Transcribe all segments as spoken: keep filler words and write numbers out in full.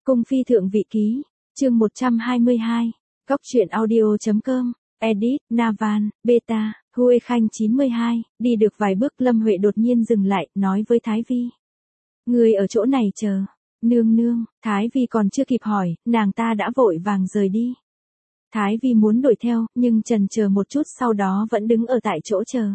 Cung phi thượng vị ký, chương một trăm hai mươi hai, Góc truyện audio.com, edit, Navan, Beta, Huê Khanh chín mươi hai, đi được vài bước Lâm Huệ đột nhiên dừng lại, nói với Thái Vi. Người ở chỗ này chờ, nương nương, Thái Vi còn chưa kịp hỏi, nàng ta đã vội vàng rời đi. Thái Vi muốn đuổi theo, nhưng chần chờ một chút sau đó vẫn đứng ở tại chỗ chờ.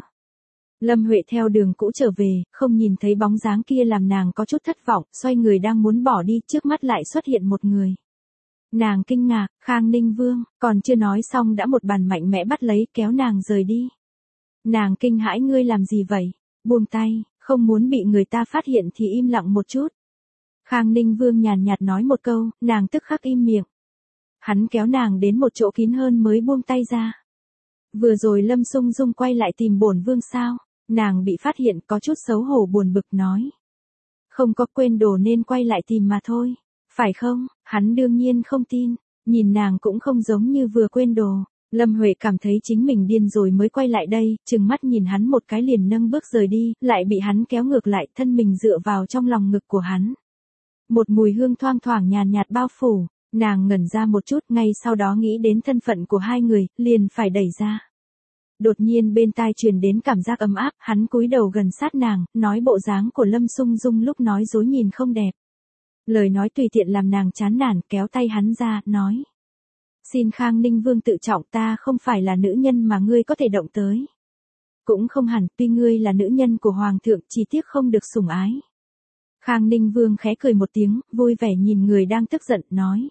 Lâm Huệ theo đường cũ trở về, không nhìn thấy bóng dáng kia làm nàng có chút thất vọng, xoay người đang muốn bỏ đi, trước mắt lại xuất hiện một người. Nàng kinh ngạc, Khang Ninh Vương, còn chưa nói xong đã một bàn mạnh mẽ bắt lấy, kéo nàng rời đi. Nàng kinh hãi, ngươi làm gì vậy? Buông tay, không muốn bị người ta phát hiện thì im lặng một chút. Khang Ninh Vương nhàn nhạt nói một câu, nàng tức khắc im miệng. Hắn kéo nàng đến một chỗ kín hơn mới buông tay ra. Vừa rồi Lâm Sung Dung quay lại tìm bổn vương sao? Nàng bị phát hiện có chút xấu hổ buồn bực nói. Không có, quên đồ nên quay lại tìm mà thôi. Phải không? Hắn đương nhiên không tin. Nhìn nàng cũng không giống như vừa quên đồ. Lâm Huệ cảm thấy chính mình điên rồi mới quay lại đây, trừng mắt nhìn hắn một cái liền nâng bước rời đi, lại bị hắn kéo ngược lại, thân mình dựa vào trong lòng ngực của hắn. Một mùi hương thoang thoảng nhàn nhạt bao phủ, nàng ngẩn ra một chút, ngay sau đó nghĩ đến thân phận của hai người, liền phải đẩy ra. Đột nhiên bên tai truyền đến cảm giác ấm áp, hắn cúi đầu gần sát nàng, nói bộ dáng của Lâm Sung Dung lúc nói dối nhìn không đẹp. Lời nói tùy tiện làm nàng chán nản, kéo tay hắn ra, nói. Xin Khang Ninh Vương tự trọng, ta không phải là nữ nhân mà ngươi có thể động tới. Cũng không hẳn, tuy ngươi là nữ nhân của Hoàng thượng, chỉ tiếc không được sủng ái. Khang Ninh Vương khẽ cười một tiếng, vui vẻ nhìn người đang tức giận, nói.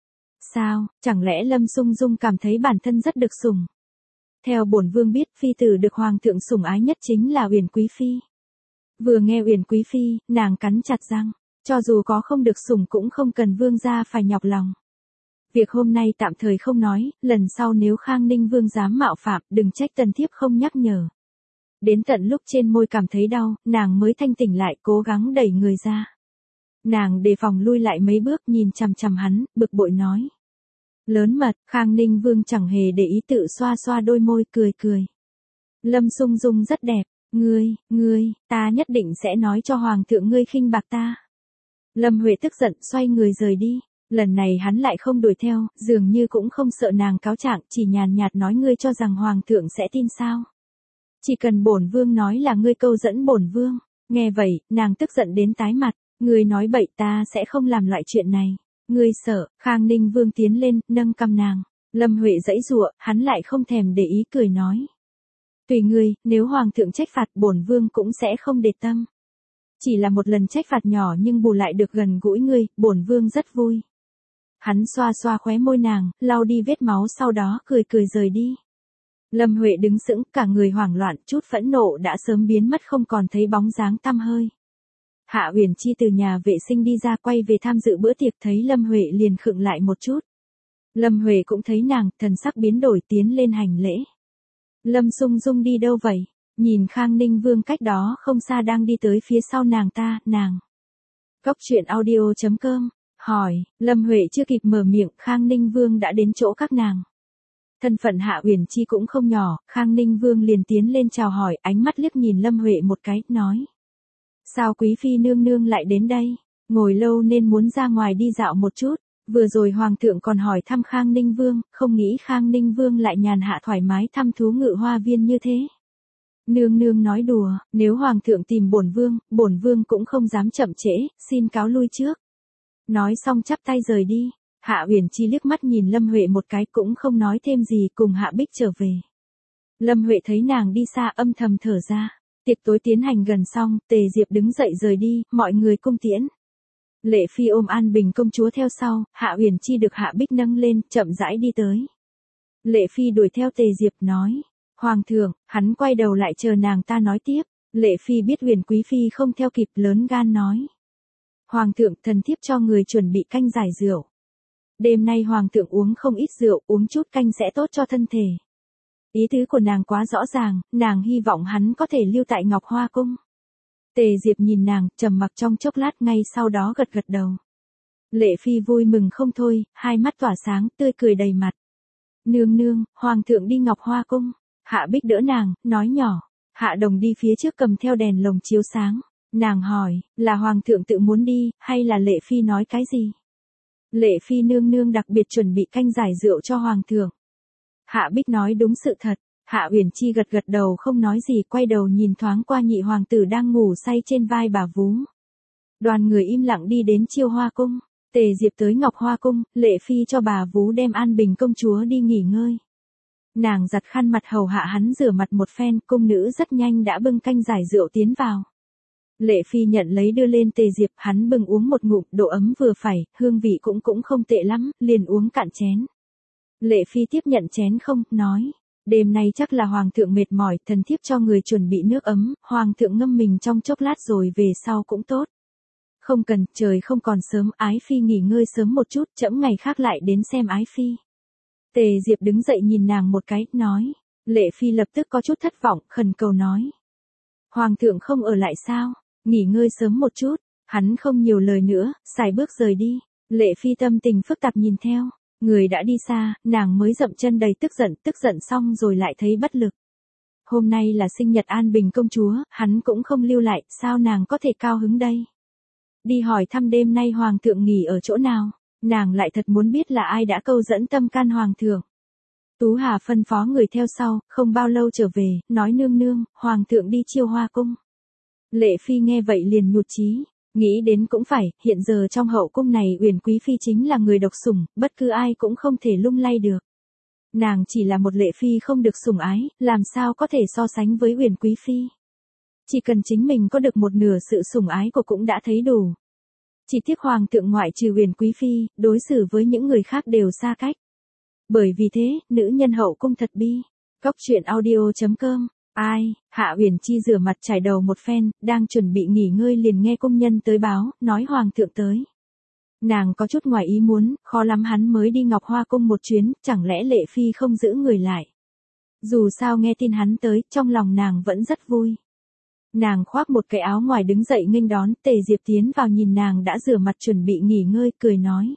Sao, chẳng lẽ Lâm Sung Dung cảm thấy bản thân rất được sủng? Theo bổn vương biết, phi tử được Hoàng thượng sủng ái nhất chính là Uyển Quý Phi. Vừa nghe Uyển Quý Phi, nàng cắn chặt răng, cho dù có không được sủng cũng không cần vương gia phải nhọc lòng. Việc hôm nay tạm thời không nói, lần sau nếu Khang Ninh Vương dám mạo phạm, đừng trách tần thiếp không nhắc nhở. Đến tận lúc trên môi cảm thấy đau, nàng mới thanh tỉnh lại, cố gắng đẩy người ra. Nàng đề phòng lui lại mấy bước, nhìn chằm chằm hắn, bực bội nói. Lớn mật, Khang Ninh Vương chẳng hề để ý, tự xoa xoa đôi môi, cười cười. Lâm Sung Dung rất đẹp, ngươi, ngươi, ta nhất định sẽ nói cho Hoàng thượng ngươi khinh bạc ta. Lâm Huệ tức giận, xoay người rời đi. Lần này hắn lại không đuổi theo, dường như cũng không sợ nàng cáo trạng, chỉ nhàn nhạt nói, ngươi cho rằng Hoàng thượng sẽ tin sao? Chỉ cần bổn vương nói là ngươi câu dẫn bổn vương. Nghe vậy, nàng tức giận đến tái mặt, ngươi nói bậy, ta sẽ không làm loại chuyện này. Ngươi sợ? Khang Ninh Vương tiến lên, nâng cằm nàng. Lâm Huệ giãy giụa, hắn lại không thèm để ý, cười nói. Tùy ngươi, nếu Hoàng thượng trách phạt bổn vương cũng sẽ không để tâm. Chỉ là một lần trách phạt nhỏ nhưng bù lại được gần gũi ngươi, bổn vương rất vui. Hắn xoa xoa khóe môi nàng, lau đi vết máu, sau đó cười cười rời đi. Lâm Huệ đứng sững, cả người hoảng loạn, chút phẫn nộ đã sớm biến mất, không còn thấy bóng dáng tăm hơi. Hạ Uyển Chi từ nhà vệ sinh đi ra, quay về tham dự bữa tiệc, thấy Lâm Huệ liền khựng lại một chút. Lâm Huệ cũng thấy nàng, thần sắc biến đổi, tiến lên hành lễ. Lâm Sung Dung đi đâu vậy? Nhìn Khang Ninh Vương cách đó không xa đang đi tới phía sau nàng ta, nàng. Góc truyện audio.com, hỏi, Lâm Huệ chưa kịp mở miệng, Khang Ninh Vương đã đến chỗ các nàng. Thân phận Hạ Uyển Chi cũng không nhỏ, Khang Ninh Vương liền tiến lên chào hỏi, ánh mắt liếc nhìn Lâm Huệ một cái, nói. Sao Quý Phi nương nương lại đến đây? Ngồi lâu nên muốn ra ngoài đi dạo một chút. Vừa rồi Hoàng thượng còn hỏi thăm Khang Ninh Vương, không nghĩ Khang Ninh Vương lại nhàn hạ thoải mái thăm thú Ngự Hoa Viên như thế. Nương nương nói đùa, nếu Hoàng thượng tìm bổn vương, bổn vương cũng không dám chậm trễ, xin cáo lui trước. Nói xong chắp tay rời đi. Hạ Uyển Chi liếc mắt nhìn Lâm Huệ một cái, cũng không nói thêm gì, cùng Hạ Bích trở về. Lâm Huệ thấy nàng đi xa, âm thầm thở ra. Tiệc tối tiến hành gần xong, Tề Diệp đứng dậy rời đi, mọi người cung tiễn. Lệ Phi ôm An Bình công chúa theo sau, Hạ Uyển Chi được Hạ Bích nâng lên, chậm rãi đi tới. Lệ Phi đuổi theo Tề Diệp, nói. Hoàng thượng, hắn quay đầu lại chờ nàng ta nói tiếp. Lệ Phi biết Uyển Quý Phi không theo kịp, lớn gan nói. Hoàng thượng, thần thiếp cho người chuẩn bị canh giải rượu. Đêm nay Hoàng thượng uống không ít rượu, uống chút canh sẽ tốt cho thân thể. Ý tứ của nàng quá rõ ràng, nàng hy vọng hắn có thể lưu tại Ngọc Hoa Cung. Tề Diệp nhìn nàng, trầm mặc trong chốc lát, ngay sau đó gật gật đầu. Lệ Phi vui mừng không thôi, hai mắt tỏa sáng, tươi cười đầy mặt. Nương nương, Hoàng thượng đi Ngọc Hoa Cung. Hạ Bích đỡ nàng, nói nhỏ. Hạ Đồng đi phía trước cầm theo đèn lồng chiếu sáng. Nàng hỏi, là Hoàng thượng tự muốn đi, hay là Lệ Phi nói cái gì? Lệ Phi nương nương đặc biệt chuẩn bị canh giải rượu cho hoàng thượng. Hạ Bích nói đúng sự thật. Hạ Uyển Chi gật gật đầu không nói gì, quay đầu nhìn thoáng qua nhị hoàng tử đang ngủ say trên vai bà vú. Đoàn người im lặng đi đến Chiêu Hoa cung. Tề Diệp tới Ngọc Hoa cung, Lệ Phi cho bà vú đem An Bình công chúa đi nghỉ ngơi. Nàng giặt khăn mặt hầu hạ hắn rửa mặt một phen, cung nữ rất nhanh đã bưng canh giải rượu tiến vào. Lệ Phi nhận lấy đưa lên Tề Diệp, hắn bưng uống một ngụm, độ ấm vừa phải, hương vị cũng cũng không tệ lắm, liền uống cạn chén. Lệ Phi tiếp nhận chén không, nói, đêm nay chắc là hoàng thượng mệt mỏi, thần thiếp cho người chuẩn bị nước ấm, hoàng thượng ngâm mình trong chốc lát rồi về sau cũng tốt. Không cần, trời không còn sớm, Ái Phi nghỉ ngơi sớm một chút, trẫm ngày khác lại đến xem Ái Phi. Tề Diệp đứng dậy nhìn nàng một cái, nói. Lệ Phi lập tức có chút thất vọng, khẩn cầu nói. Hoàng thượng không ở lại sao, nghỉ ngơi sớm một chút, hắn không nhiều lời nữa, xài bước rời đi. Lệ Phi tâm tình phức tạp nhìn theo, người đã đi xa, nàng mới dậm chân đầy tức giận, tức giận xong rồi lại thấy bất lực. Hôm nay là sinh nhật An Bình công chúa, hắn cũng không lưu lại, sao nàng có thể cao hứng đây? Đi hỏi thăm đêm nay hoàng thượng nghỉ ở chỗ nào, nàng lại thật muốn biết là ai đã câu dẫn tâm can hoàng thượng. Tú Hà phân phó người theo sau, không bao lâu trở về, nói nương nương, hoàng thượng đi Chiêu Hoa cung. Lệ Phi nghe vậy liền nhụt chí, nghĩ đến cũng phải, hiện giờ trong hậu cung này Uyển Quý Phi chính là người độc sủng, bất cứ ai cũng không thể lung lay được. Nàng chỉ là một Lệ Phi không được sủng ái, làm sao có thể so sánh với Uyển Quý Phi. Chỉ cần chính mình có được một nửa sự sủng ái của cũng đã thấy đủ. Chỉ tiếc hoàng thượng ngoại trừ Uyển Quý Phi, đối xử với những người khác đều xa cách. Bởi vì thế, nữ nhân hậu cung thật bi. Góc truyện audio chấm com. Ai, Hạ Uyển Chi rửa mặt chải đầu một phen, đang chuẩn bị nghỉ ngơi liền nghe công nhân tới báo, nói hoàng thượng tới. Nàng có chút ngoài ý muốn, khó lắm hắn mới đi Ngọc Hoa cung một chuyến, chẳng lẽ Lệ Phi không giữ người lại. Dù sao nghe tin hắn tới, trong lòng nàng vẫn rất vui. Nàng khoác một cái áo ngoài đứng dậy nghênh đón, Tề Diệp tiến vào nhìn nàng đã rửa mặt chuẩn bị nghỉ ngơi, cười nói.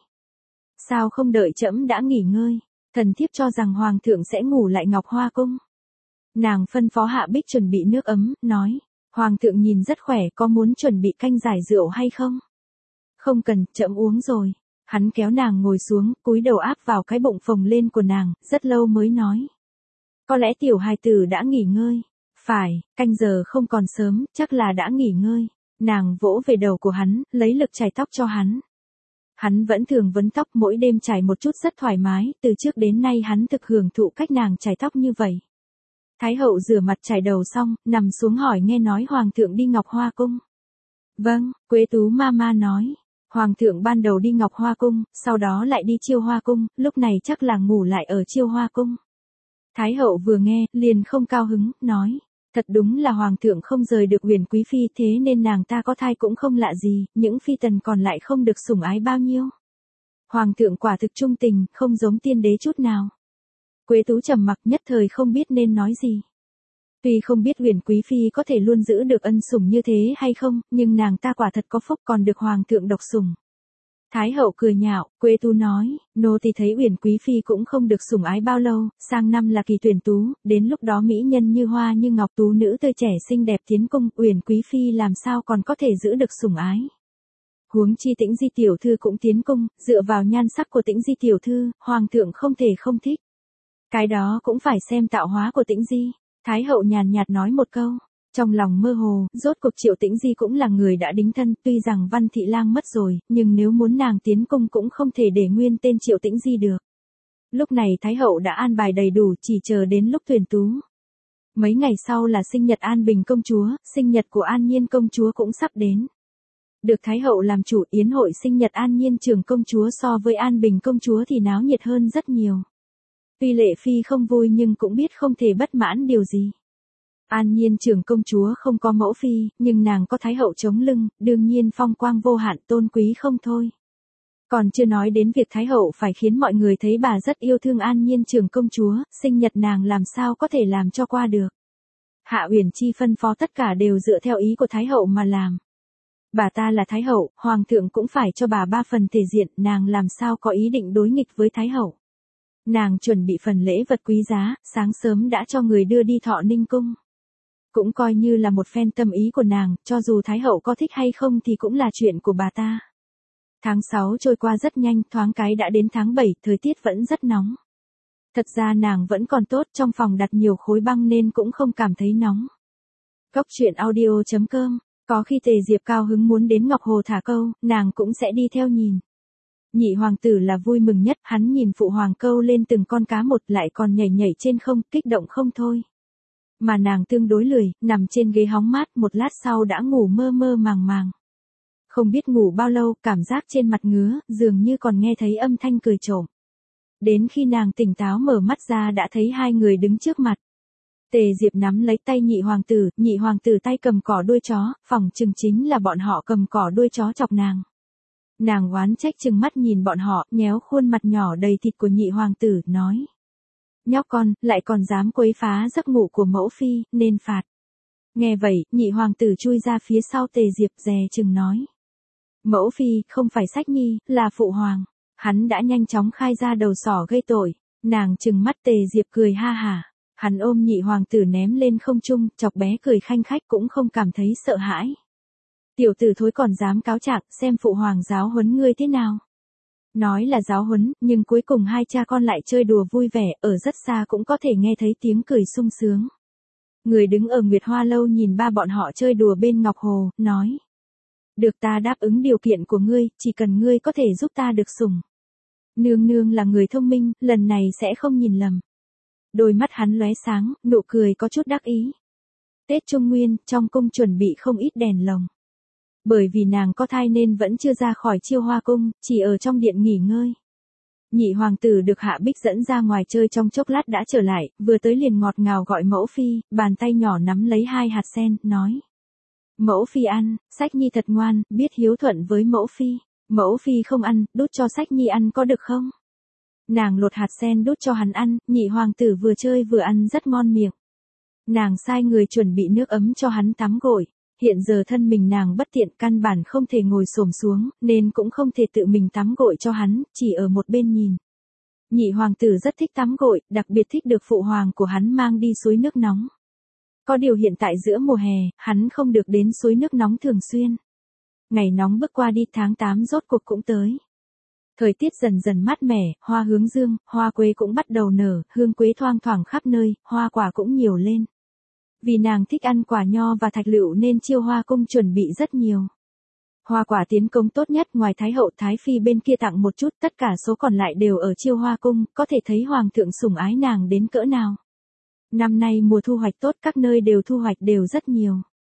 Sao không đợi trẫm đã nghỉ ngơi, thần thiếp cho rằng hoàng thượng sẽ ngủ lại Ngọc Hoa cung. Nàng phân phó Hạ Bích chuẩn bị nước ấm, nói, hoàng thượng nhìn rất khỏe, có muốn chuẩn bị canh giải rượu hay không? Không cần, trẫm uống rồi. Hắn kéo nàng ngồi xuống, cúi đầu áp vào cái bụng phồng lên của nàng, rất lâu mới nói. Có lẽ tiểu hài tử đã nghỉ ngơi. Phải, canh giờ không còn sớm, chắc là đã nghỉ ngơi. Nàng vỗ về đầu của hắn, lấy lực chải tóc cho hắn. Hắn vẫn thường vấn tóc, mỗi đêm chải một chút rất thoải mái, từ trước đến nay hắn thực hưởng thụ cách nàng chải tóc như vậy. Thái hậu rửa mặt chải đầu xong, nằm xuống hỏi nghe nói hoàng thượng đi Ngọc Hoa cung. Vâng, Quế Tú Mama nói. Hoàng thượng ban đầu đi Ngọc Hoa cung, sau đó lại đi Chiêu Hoa cung, lúc này chắc là ngủ lại ở Chiêu Hoa cung. Thái hậu vừa nghe, liền không cao hứng, nói. Thật đúng là hoàng thượng không rời được Uyển Quý Phi, thế nên nàng ta có thai cũng không lạ gì, những phi tần còn lại không được sủng ái bao nhiêu. Hoàng thượng quả thực trung tình, không giống tiên đế chút nào. Quế Tú trầm mặc nhất thời không biết nên nói gì. Tuy không biết Uyển Quý Phi có thể luôn giữ được ân sủng như thế hay không, nhưng nàng ta quả thật có phúc còn được hoàng thượng độc sủng. Thái hậu cười nhạo, Quế Tú nói, nô tỳ thấy Uyển Quý Phi cũng không được sủng ái bao lâu, sang năm là kỳ tuyển tú, đến lúc đó mỹ nhân như hoa như ngọc tú nữ tươi trẻ xinh đẹp tiến cung, Uyển Quý Phi làm sao còn có thể giữ được sủng ái. Huống chi Tĩnh Di tiểu thư cũng tiến cung, dựa vào nhan sắc của Tĩnh Di tiểu thư, hoàng thượng không thể không thích. Cái đó cũng phải xem tạo hóa của Tĩnh Di. Thái hậu nhàn nhạt nói một câu. Trong lòng mơ hồ, rốt cuộc Triệu Tĩnh Di cũng là người đã đính thân, tuy rằng Văn Thị Lang mất rồi, nhưng nếu muốn nàng tiến cung cũng không thể để nguyên tên Triệu Tĩnh Di được. Lúc này Thái hậu đã an bài đầy đủ, chỉ chờ đến lúc tuyển tú. Mấy ngày sau là sinh nhật An Bình công chúa, sinh nhật của An Nhiên công chúa cũng sắp đến. Được Thái hậu làm chủ, yến hội sinh nhật An Nhiên trưởng công chúa so với An Bình công chúa thì náo nhiệt hơn rất nhiều. Tuy Lệ Phi không vui nhưng cũng biết không thể bất mãn điều gì. An Nhiên trưởng công chúa không có mẫu phi, nhưng nàng có Thái hậu chống lưng, đương nhiên phong quang vô hạn tôn quý không thôi. Còn chưa nói đến việc Thái hậu phải khiến mọi người thấy bà rất yêu thương An Nhiên trưởng công chúa, sinh nhật nàng làm sao có thể làm cho qua được. Hạ Uyển Chi phân phó tất cả đều dựa theo ý của Thái hậu mà làm. Bà ta là Thái hậu, hoàng thượng cũng phải cho bà ba phần thể diện, nàng làm sao có ý định đối nghịch với Thái hậu. Nàng chuẩn bị phần lễ vật quý giá, sáng sớm đã cho người đưa đi Thọ Ninh cung. Cũng coi như là một phen tâm ý của nàng, cho dù Thái hậu có thích hay không thì cũng là chuyện của bà ta. Tháng sáu trôi qua rất nhanh, thoáng cái đã đến tháng bảy, thời tiết vẫn rất nóng. Thật ra nàng vẫn còn tốt, trong phòng đặt nhiều khối băng nên cũng không cảm thấy nóng. Cốc truyện audio chấm com, có khi Tề Diệp cao hứng muốn đến Ngọc Hồ thả câu, nàng cũng sẽ đi theo nhìn. Nhị hoàng tử là vui mừng nhất, hắn nhìn phụ hoàng câu lên từng con cá một lại còn nhảy nhảy trên không, kích động không thôi. Mà nàng tương đối lười, nằm trên ghế hóng mát, một lát sau đã ngủ mơ mơ màng màng. Không biết ngủ bao lâu, cảm giác trên mặt ngứa, dường như còn nghe thấy âm thanh cười trộm. Đến khi nàng tỉnh táo mở mắt ra đã thấy hai người đứng trước mặt. Tề Diệp nắm lấy tay nhị hoàng tử, nhị hoàng tử tay cầm cỏ đuôi chó, phỏng chừng chính là bọn họ cầm cỏ đuôi chó chọc nàng. Nàng oán trách chừng mắt nhìn bọn họ, nhéo khuôn mặt nhỏ đầy thịt của nhị hoàng tử, nói. Nhóc con, lại còn dám quấy phá giấc ngủ của mẫu phi, nên phạt. Nghe vậy, nhị hoàng tử chui ra phía sau Tề Diệp dè chừng nói. Mẫu phi, không phải Sách Nhi, là phụ hoàng. Hắn đã nhanh chóng khai ra đầu sỏ gây tội. Nàng chừng mắt Tề Diệp cười ha hả. Hắn ôm nhị hoàng tử ném lên không trung, chọc bé cười khanh khách cũng không cảm thấy sợ hãi. Tiểu tử thối còn dám cáo trạng, xem phụ hoàng giáo huấn ngươi thế nào. Nói là giáo huấn, nhưng cuối cùng hai cha con lại chơi đùa vui vẻ, ở rất xa cũng có thể nghe thấy tiếng cười sung sướng. Người đứng ở Nguyệt Hoa Lâu nhìn ba bọn họ chơi đùa bên Ngọc Hồ, nói. Được, ta đáp ứng điều kiện của ngươi, chỉ cần ngươi có thể giúp ta được sủng. Nương nương là người thông minh, lần này sẽ không nhìn lầm. Đôi mắt hắn lóe sáng, nụ cười có chút đắc ý. Tết Trung Nguyên, trong cung chuẩn bị không ít đèn lồng. Bởi vì nàng có thai nên vẫn chưa ra khỏi Chiêu Hoa cung, chỉ ở trong điện nghỉ ngơi. Nhị hoàng tử được Hạ Bích dẫn ra ngoài chơi trong chốc lát đã trở lại, vừa tới liền ngọt ngào gọi mẫu phi, bàn tay nhỏ nắm lấy hai hạt sen, nói. Mẫu phi ăn, Sách Nhi thật ngoan, biết hiếu thuận với mẫu phi. Mẫu phi không ăn, đút cho Sách Nhi ăn có được không? Nàng lột hạt sen đút cho hắn ăn, nhị hoàng tử vừa chơi vừa ăn rất ngon miệng. Nàng sai người chuẩn bị nước ấm cho hắn tắm gội. Hiện giờ thân mình nàng bất tiện, căn bản không thể ngồi xổm xuống, nên cũng không thể tự mình tắm gội cho hắn, chỉ ở một bên nhìn. Nhị hoàng tử rất thích tắm gội, đặc biệt thích được phụ hoàng của hắn mang đi suối nước nóng. Có điều hiện tại giữa mùa hè, hắn không được đến suối nước nóng thường xuyên. Ngày nóng bước qua đi, tháng tám rốt cuộc cũng tới. Thời tiết dần dần mát mẻ, hoa hướng dương, hoa quế cũng bắt đầu nở, hương quế thoang thoảng khắp nơi, hoa quả cũng nhiều lên. Vì nàng thích ăn quả nho và thạch lựu nên Chiêu Hoa cung chuẩn bị rất nhiều. Hoa quả tiến công tốt nhất, ngoài Thái hậu Thái phi bên kia tặng một chút, tất cả số còn lại đều ở Chiêu Hoa cung, có thể thấy hoàng thượng sủng ái nàng đến cỡ nào. Năm nay mùa thu hoạch tốt, các nơi đều thu hoạch đều rất nhiều.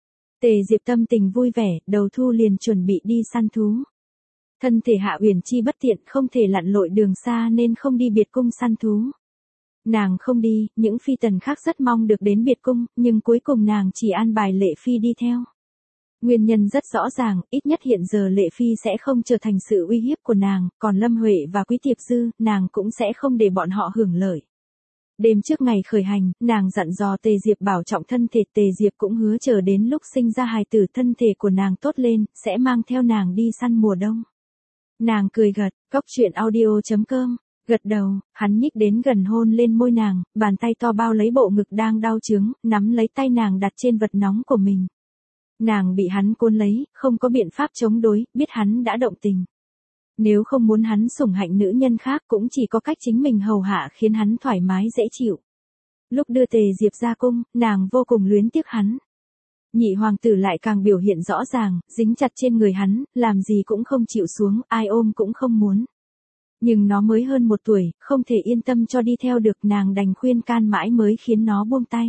Tề Diệp tâm tình vui vẻ, đầu thu liền chuẩn bị đi săn thú. Thân thể Hạ Uyển Chi bất tiện, không thể lặn lội đường xa nên không đi biệt cung săn thú. Nàng không đi, những phi tần khác rất mong được đến biệt cung, nhưng cuối cùng nàng chỉ an bài Lệ Phi đi theo. Nguyên nhân rất rõ ràng, ít nhất hiện giờ Lệ Phi sẽ không trở thành sự uy hiếp của nàng, còn Lâm Huệ và Quý Tiệp Dư, nàng cũng sẽ không để bọn họ hưởng lợi. Đêm trước ngày khởi hành, nàng dặn dò Tề Diệp bảo trọng thân thể, Tề Diệp cũng hứa chờ đến lúc sinh ra hài tử thân thể của nàng tốt lên, sẽ mang theo nàng đi săn mùa đông. Nàng cười gật, cốc truyện audio chấm com. Gật đầu, hắn nhích đến gần hôn lên môi nàng, bàn tay to bao lấy bộ ngực đang đau chướng, nắm lấy tay nàng đặt trên vật nóng của mình. Nàng bị hắn cuốn lấy, không có biện pháp chống đối, biết hắn đã động tình. Nếu không muốn hắn sủng hạnh nữ nhân khác cũng chỉ có cách chính mình hầu hạ khiến hắn thoải mái dễ chịu. Lúc đưa Tề Diệp ra cung, nàng vô cùng luyến tiếc hắn. Nhị hoàng tử lại càng biểu hiện rõ ràng, dính chặt trên người hắn, làm gì cũng không chịu xuống, ai ôm cũng không muốn. Nhưng nó mới hơn một tuổi, không thể yên tâm cho đi theo được, nàng đành khuyên can mãi mới khiến nó buông tay.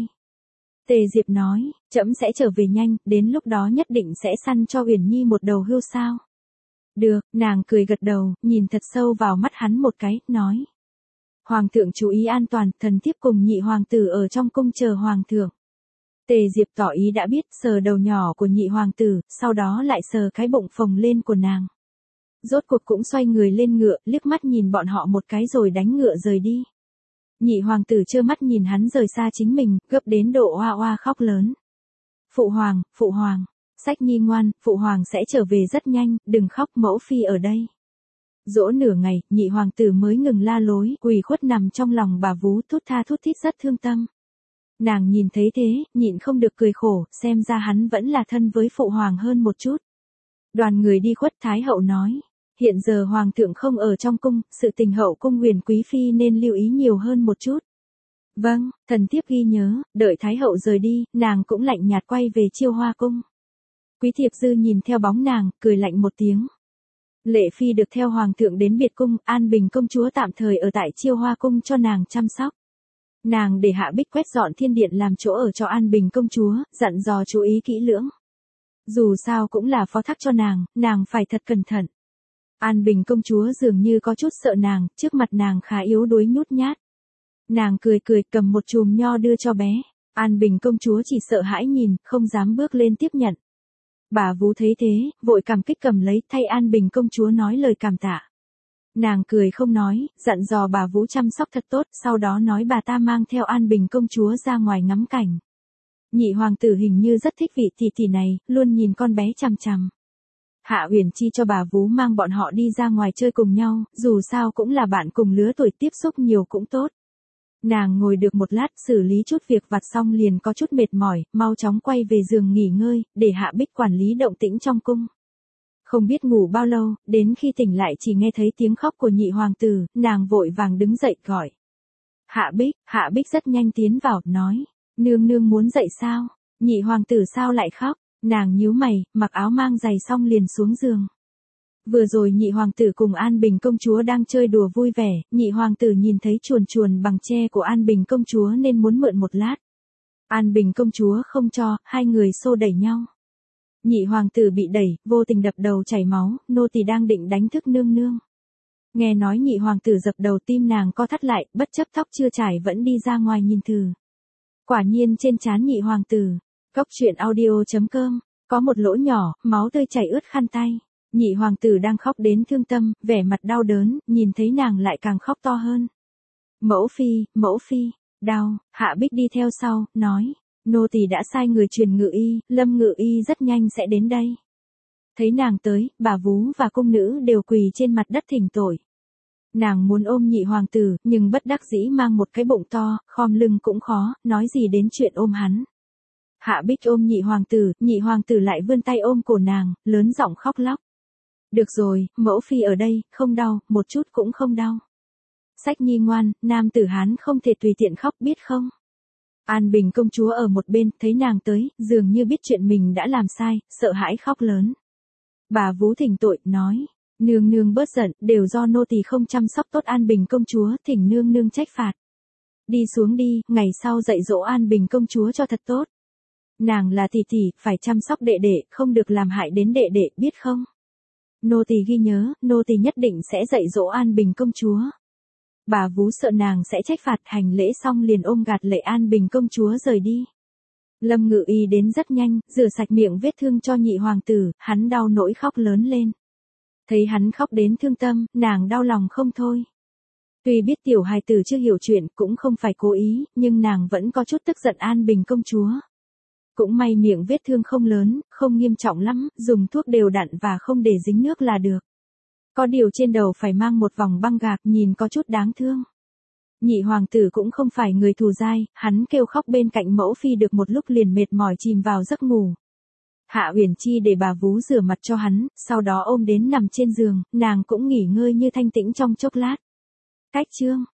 Tề Diệp nói, trẫm sẽ trở về nhanh, đến lúc đó nhất định sẽ săn cho Uyển Nhi một đầu hươu sao. Được, nàng cười gật đầu, nhìn thật sâu vào mắt hắn một cái, nói. Hoàng thượng chú ý an toàn, thần thiếp cùng nhị hoàng tử ở trong cung chờ hoàng thượng. Tề Diệp tỏ ý đã biết, sờ đầu nhỏ của nhị hoàng tử, sau đó lại sờ cái bụng phồng lên của nàng. Rốt cuộc cũng xoay người lên ngựa, liếc mắt nhìn bọn họ một cái rồi đánh ngựa rời đi. Nhị hoàng tử trơ mắt nhìn hắn rời xa chính mình, gấp đến độ oa oa khóc lớn. Phụ hoàng, phụ hoàng, Sách Nhi ngoan, phụ hoàng sẽ trở về rất nhanh, đừng khóc, mẫu phi ở đây. Dỗ nửa ngày, nhị hoàng tử mới ngừng la lối, quỳ khuất nằm trong lòng bà vú thút tha thút thít rất thương tâm. Nàng nhìn thấy thế, nhịn không được cười khổ, xem ra hắn vẫn là thân với phụ hoàng hơn một chút. Đoàn người đi khuất, Thái hậu nói. Hiện giờ hoàng thượng không ở trong cung, sự tình hậu cung huyền quý phi nên lưu ý nhiều hơn một chút. Vâng, thần thiếp ghi nhớ, đợi thái hậu rời đi, nàng cũng lạnh nhạt quay về Chiêu Hoa cung. Quý Thiệp Dư nhìn theo bóng nàng, cười lạnh một tiếng. Lệ phi được theo hoàng thượng đến biệt cung, An Bình công chúa tạm thời ở tại Chiêu Hoa cung cho nàng chăm sóc. Nàng để Hạ Bích quét dọn thiên điện làm chỗ ở cho An Bình công chúa, dặn dò chú ý kỹ lưỡng. Dù sao cũng là phó thác cho nàng, nàng phải thật cẩn thận. An Bình công chúa dường như có chút sợ nàng, trước mặt nàng khá yếu đuối nhút nhát. Nàng cười cười cầm một chùm nho đưa cho bé. An Bình công chúa chỉ sợ hãi nhìn, không dám bước lên tiếp nhận. Bà Vú thấy thế, vội cảm kích cầm lấy, thay An Bình công chúa nói lời cảm tạ. Nàng cười không nói, dặn dò bà Vú chăm sóc thật tốt, sau đó nói bà ta mang theo An Bình công chúa ra ngoài ngắm cảnh. Nhị hoàng tử hình như rất thích vị tỷ tỷ này, luôn nhìn con bé chằm chằm. Hạ Uyển Chi cho bà Vú mang bọn họ đi ra ngoài chơi cùng nhau, dù sao cũng là bạn cùng lứa tuổi, tiếp xúc nhiều cũng tốt. Nàng ngồi được một lát, xử lý chút việc vặt xong liền có chút mệt mỏi, mau chóng quay về giường nghỉ ngơi, để Hạ Bích quản lý động tĩnh trong cung. Không biết ngủ bao lâu, đến khi tỉnh lại chỉ nghe thấy tiếng khóc của nhị hoàng tử, nàng vội vàng đứng dậy gọi. Hạ Bích, Hạ Bích rất nhanh tiến vào, nói, nương nương muốn dậy sao? Nhị hoàng tử sao lại khóc? Nàng nhíu mày, mặc áo mang giày xong liền xuống giường. Vừa rồi nhị hoàng tử cùng An Bình công chúa đang chơi đùa vui vẻ, nhị hoàng tử nhìn thấy chuồn chuồn bằng tre của An Bình công chúa nên muốn mượn một lát. An Bình công chúa không cho, hai người xô đẩy nhau. Nhị hoàng tử bị đẩy, vô tình đập đầu chảy máu, nô tỳ đang định đánh thức nương nương. Nghe nói nhị hoàng tử dập đầu, tim nàng co thắt lại, bất chấp tóc chưa trải vẫn đi ra ngoài nhìn thử. Quả nhiên trên trán nhị hoàng tử, Cốc truyện audio chấm com, có một lỗ nhỏ, máu tươi chảy ướt khăn tay. Nhị hoàng tử đang khóc đến thương tâm, vẻ mặt đau đớn, nhìn thấy nàng lại càng khóc to hơn. Mẫu phi, mẫu phi, đau. Hạ Bích đi theo sau, nói, nô tỳ đã sai người truyền ngự y, Lâm ngự y rất nhanh sẽ đến đây. Thấy nàng tới, bà Vú và cung nữ đều quỳ trên mặt đất thỉnh tội. Nàng muốn ôm nhị hoàng tử, nhưng bất đắc dĩ mang một cái bụng to, khom lưng cũng khó, nói gì đến chuyện ôm hắn. Hạ Bích ôm nhị hoàng tử, nhị hoàng tử lại vươn tay ôm cổ nàng, lớn giọng khóc lóc. Được rồi, mẫu phi ở đây, không đau, một chút cũng không đau. Sách nhi ngoan, nam tử Hán không thể tùy tiện khóc biết không? An Bình công chúa ở một bên, thấy nàng tới, dường như biết chuyện mình đã làm sai, sợ hãi khóc lớn. Bà Vú thỉnh tội, nói, nương nương bớt giận, đều do nô tỳ không chăm sóc tốt An Bình công chúa, thỉnh nương nương trách phạt. Đi xuống đi, ngày sau dạy dỗ An Bình công chúa cho thật tốt. Nàng là tỷ tỷ, phải chăm sóc đệ đệ, không được làm hại đến đệ đệ, biết không? Nô tỳ ghi nhớ, nô tỳ nhất định sẽ dạy dỗ An Bình công chúa. Bà Vú sợ nàng sẽ trách phạt, hành lễ xong liền ôm gạt lệ An Bình công chúa rời đi. Lâm ngự y đến rất nhanh, rửa sạch miệng vết thương cho nhị hoàng tử, hắn đau nỗi khóc lớn lên. Thấy hắn khóc đến thương tâm, nàng đau lòng không thôi. Tuy biết tiểu hài tử chưa hiểu chuyện, cũng không phải cố ý, nhưng nàng vẫn có chút tức giận An Bình công chúa. Cũng may miệng vết thương không lớn, không nghiêm trọng lắm, dùng thuốc đều đặn và không để dính nước là được. Có điều trên đầu phải mang một vòng băng gạc, nhìn có chút đáng thương. Nhị hoàng tử cũng không phải người thù dai, hắn kêu khóc bên cạnh mẫu phi được một lúc liền mệt mỏi chìm vào giấc ngủ. Hạ Uyển Chi để bà Vú rửa mặt cho hắn, sau đó ôm đến nằm trên giường, nàng cũng nghỉ ngơi như thanh tĩnh trong chốc lát. Cách chương